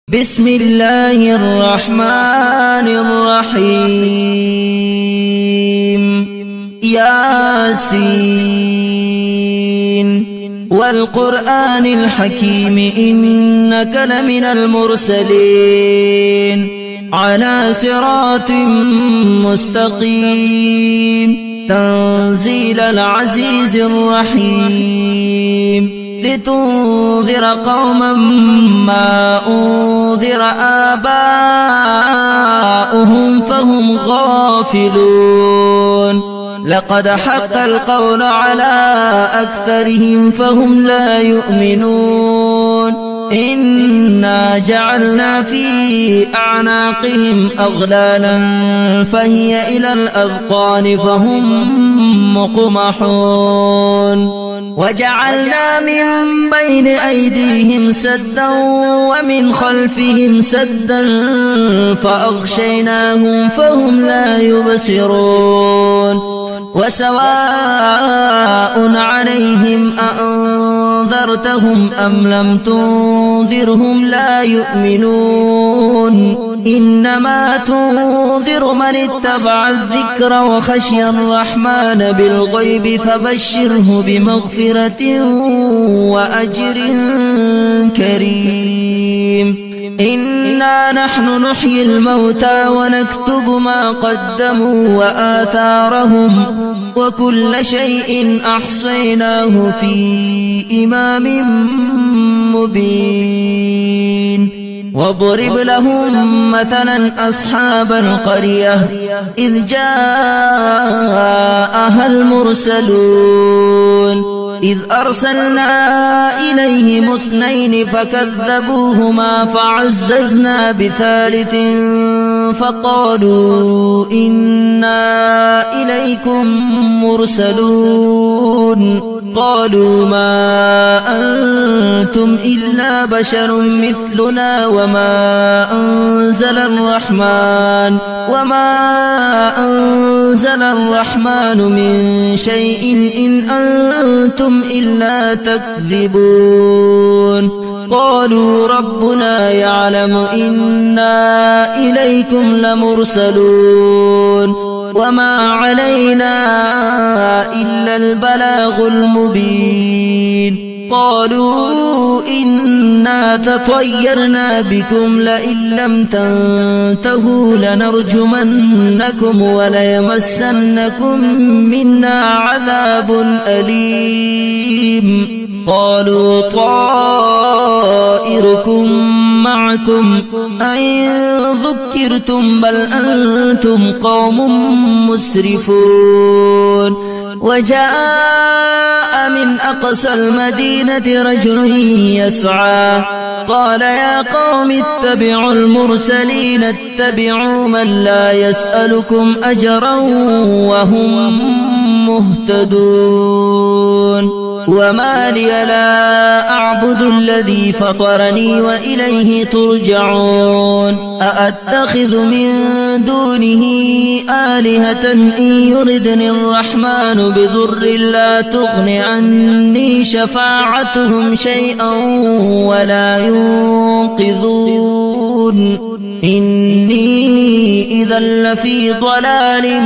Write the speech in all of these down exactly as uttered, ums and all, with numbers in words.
بسم الله الرحمن الرحيم ياسين والقرآن الحكيم إنك لمن المرسلين على صراط مستقيم تنزيل العزيز الرحيم لتنذر قوما ما أنذر آباؤهم فهم غافلون لقد حق القول على أكثرهم فهم لا يؤمنون إنا جعلنا في أعناقهم أغلالا فهي إلى الأذقان فهم مقمحون وجعلنا من بين أيديهم سدا ومن خلفهم سدا فأغشيناهم فهم لا يبصرون وسواء عليهم أأنذرتهم أم لم تنذرهم لا يؤمنون إنما تنذر من اتبع الذكر وخشي الرحمن بالغيب فبشره بمغفرة وأجر كريم إنا نحن نحيي الموتى ونكتب ما قدموا وآثارهم وكل شيء أحصيناه في إمام مبين واضرب لهم مثلا أصحاب القرية إذ جاءها المرسلون إذ أرسلنا إليهم اثنين فكذبوهما فعززنا بثالث فقالوا إنا إليكم مرسلون قالوا ما أنتم إلا بشر مثلنا وما أنزل الرحمن وما أنزل الرحمن من شيء إن أنتم إلا تكذبون قالوا ربنا يعلم إنا إليكم لمرسلون وما علينا إلا البلاغ المبين قالوا إنا تطيرنا بكم لئن لم تنتهوا لنرجمنكم وليمسنكم منا عذاب أليم قالوا طائركم معكم أئن ذكرتم بل أنتم قوم مسرفون وجاء من أقصى المدينة رجل يسعى قال يا قوم اتبعوا المرسلين اتبعوا من لا يسألكم أجرا وهم مهتدون وما لي لا أعبد الذي فطرني وإليه ترجعون أأتخذ من دونه آلهة إن يردني الرحمن بضر لا تغن عني شفاعتهم شيئا ولا ينقذون إني إذا لفي ضلال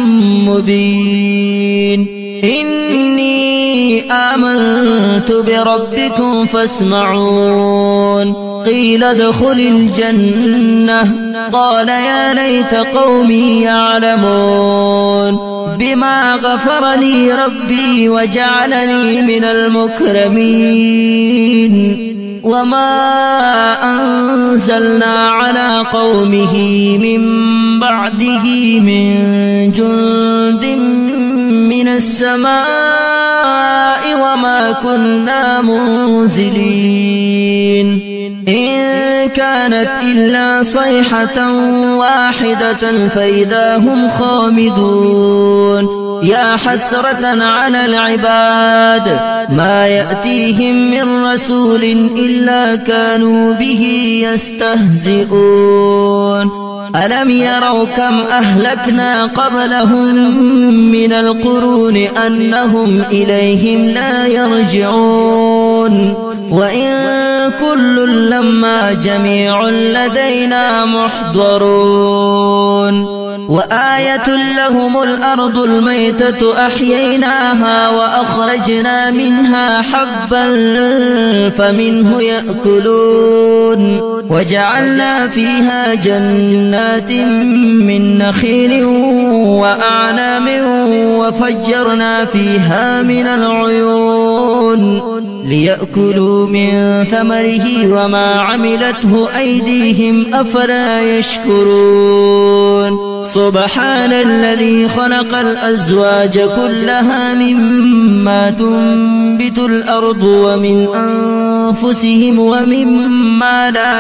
مبين إني آمنت بربكم فاسمعون قيل ادخل الجنة قال يا ليت قومي يعلمون بما غفر لي ربي وجعلني من المكرمين وما أنزلنا على قومه من بعده من جند من السماء وما كنا منزلين إن كانت إلا صيحة واحدة فإذا هم خامدون يا حسرة على العباد ما يأتيهم من رسول إلا كانوا به يستهزئون ألم يروا كم أهلكنا قبلهم من القرون أنهم إليهم لا يرجعون وإن كل لما جميع لدينا محضرون وآية لهم الأرض الميتة أحييناها وأخرجنا منها حبا فمنه يأكلون وجعلنا فيها جنات من نخيل وأعناب وفجرنا فيها من العيون ليأكلوا من ثمره وما عملته أيديهم أفلا يشكرون سبحان الذي خلق الأزواج كلها مما تنبت الأرض ومن أنفسهم ومما لا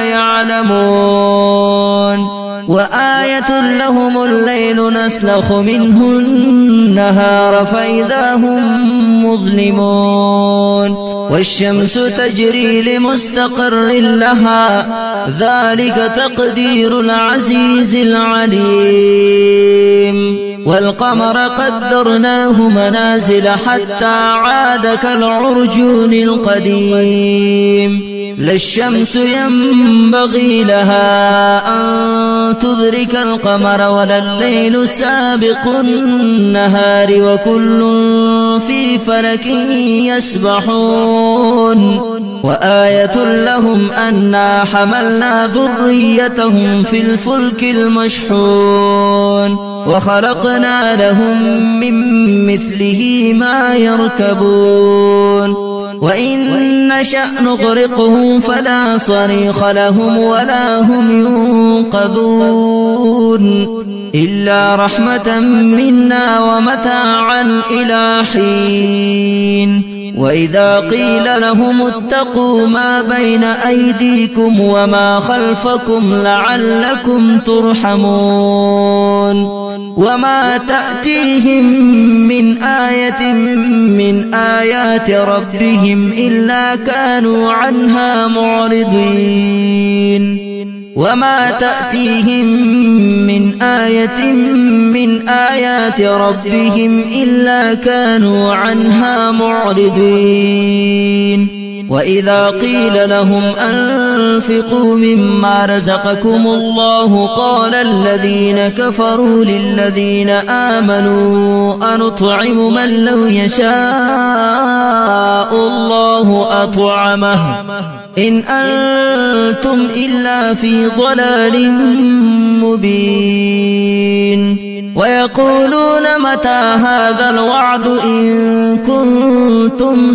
يعلمون وآية لهم الليل نسلخ منه النهار فإذا هم مظلمون والشمس تجري لمستقر لها ذلك تقدير العزيز العليم والقمر قدرناه منازل حتى عاد كالعرجون القديم لا الشمس ينبغي لها أن تدرك القمر ولا الليل سابق النهار وكل في فلك يسبحون وآية لهم أنا حملنا ذريتهم في الفلك المشحون وخلقنا لهم من مثله ما يركبون وإن نشأ نغرقهم فلا صريخ لهم ولا هم ينقذون إلا رحمة منا ومتاعا إلى حين وإذا قيل لهم اتقوا ما بين أيديكم وما خلفكم لعلكم ترحمون وما تأتيهم من آية من آيات ربهم إلا كانوا عنها معرضين وما تأتيهم من آية من آيات ربهم إلا كانوا عنها معرضين وإذا قيل لهم أنفقوا مما رزقكم الله قال الذين كفروا للذين آمنوا أنطعم من لو يشاء الله أطعمه إن أنتم إلا في ضلال مبين ويقولون متى هذا الوعد إن كنتم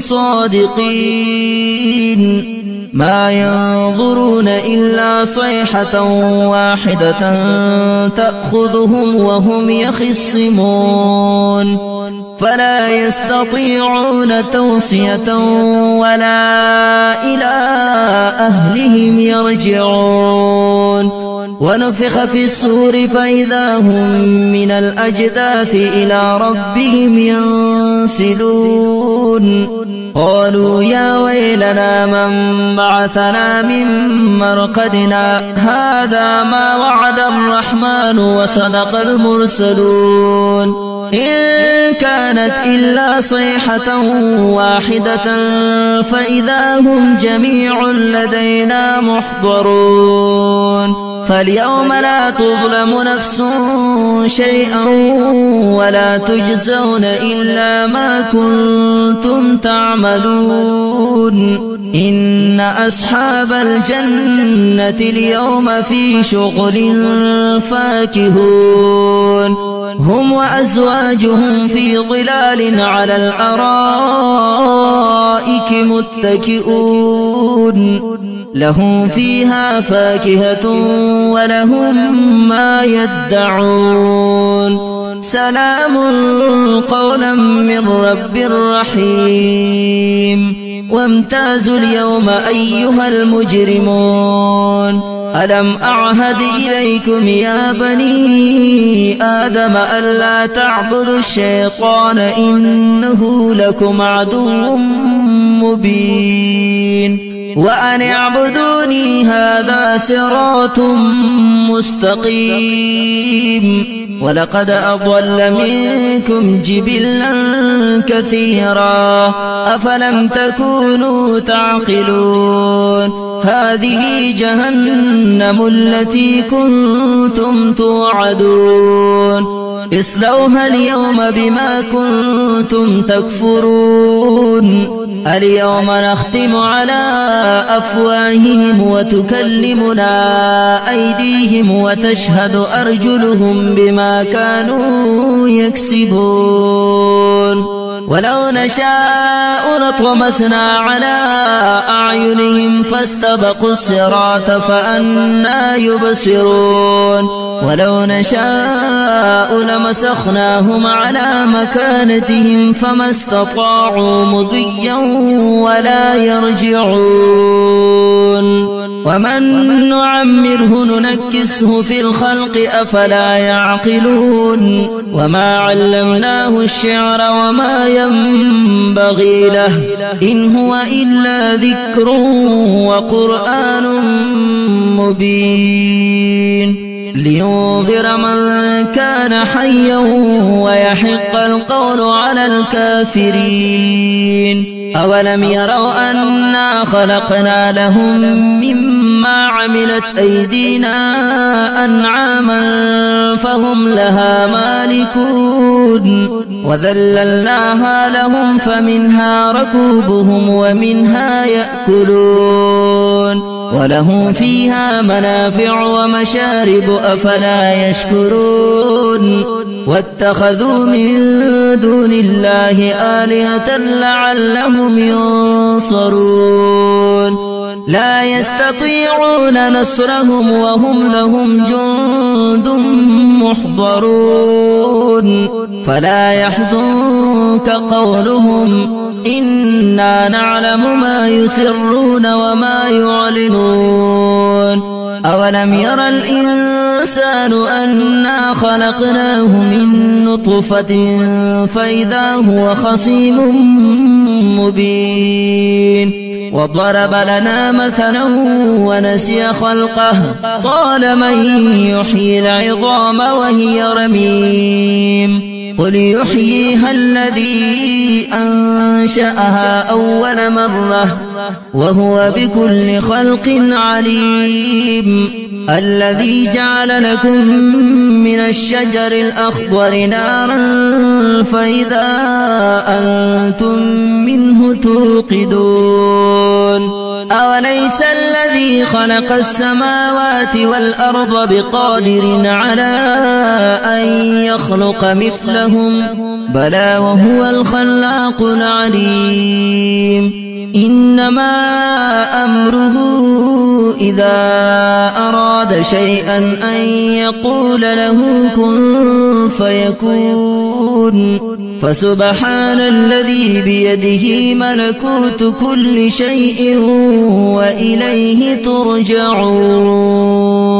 صادقين ما ينظرون إلا صيحة واحدة تأخذهم وهم يخصمون فلا يستطيعون توصية ولا إلى أهلهم يرجعون ونفخ في الصور فإذا هم من الأجداث إلى ربهم ينسلون قالوا يا ويلنا من بعثنا من مرقدنا هذا ما وعد الرحمن وصدق المرسلون إن كانت إلا صيحة واحدة فإذا هم جميع لدينا محضرون فاليوم لا تظلم نفس شيئا ولا تجزون إلا ما كنتم تعملون إن أصحاب الجنة اليوم في شغل فاكهون هم وأزواجهم في ظلال على الأرائك متكئون لهم فيها فاكهة ولهم ما يدعون سلام قولا من رب رحيم وامتازوا اليوم أيها المجرمون ألم أعهد إليكم يا بني آدم ألا تعبدوا الشيطان إنه لكم عدو مبين وأن اعبدوني هذا صراط مستقيم. ولقد أضل منكم جبلا كثيرا أفلم تكونوا تعقلون. هذه جهنم التي كنتم توعدون اصلوها اليوم بما كنتم تكفرون. اليوم نختم على أفواههم وتكلمنا أيديهم وتشهد أرجلهم بما كانوا يكسبون. ولو نشاء لطمسنا على أعينهم فاستبقوا الصراط فأنى يبصرون. ولو نشاء لمسخناهم على مكانتهم فما استطاعوا مضيا ولا يرجعون. ومن نعمره ننكسه في الخلق أفلا يعقلون. وما علمناه الشعر وما ينبغي له إن هو إلا ذكر وقرآن مبين لينذر من كان حيا ويحق القول على الكافرين. أولم يروا أنا خلقنا لهم مما عملت أيدينا أنعاما فهم لها مالكون وذللناها لهم فمنها ركوبهم ومنها يأكلون ولهم فيها منافع ومشارب أفلا يشكرون. واتخذوا من دون الله آلهة لعلهم ينصرون. لا يستطيعون نصرهم وهم لهم جند محضرون. فلا يحزنك قولهم إنا نعلم ما يسرون وما يعلنون. أولم ير الإنسان أنا خلقناه من نطفة فإذا هو خصيم مبين. وضرب لنا مثلا ونسي خلقه قال من يحيي العظام وهي رميم قل يحييها الذي أنشأها أول مرة وهو بكل خلق عليم. الذي جعل لكم من الشجر الأخضر نارا فإذا أنتم منه توقدون. أوليس الذي خلق السماوات والأرض بقادر على أن يخلق مثلهم بلى وهو الخلاق العليم. إنما أمره إذا أراد شيئا أن يقول له كن فيكون. فسبحان الذي بيده ملكوت كل شيء وإليه ترجعون.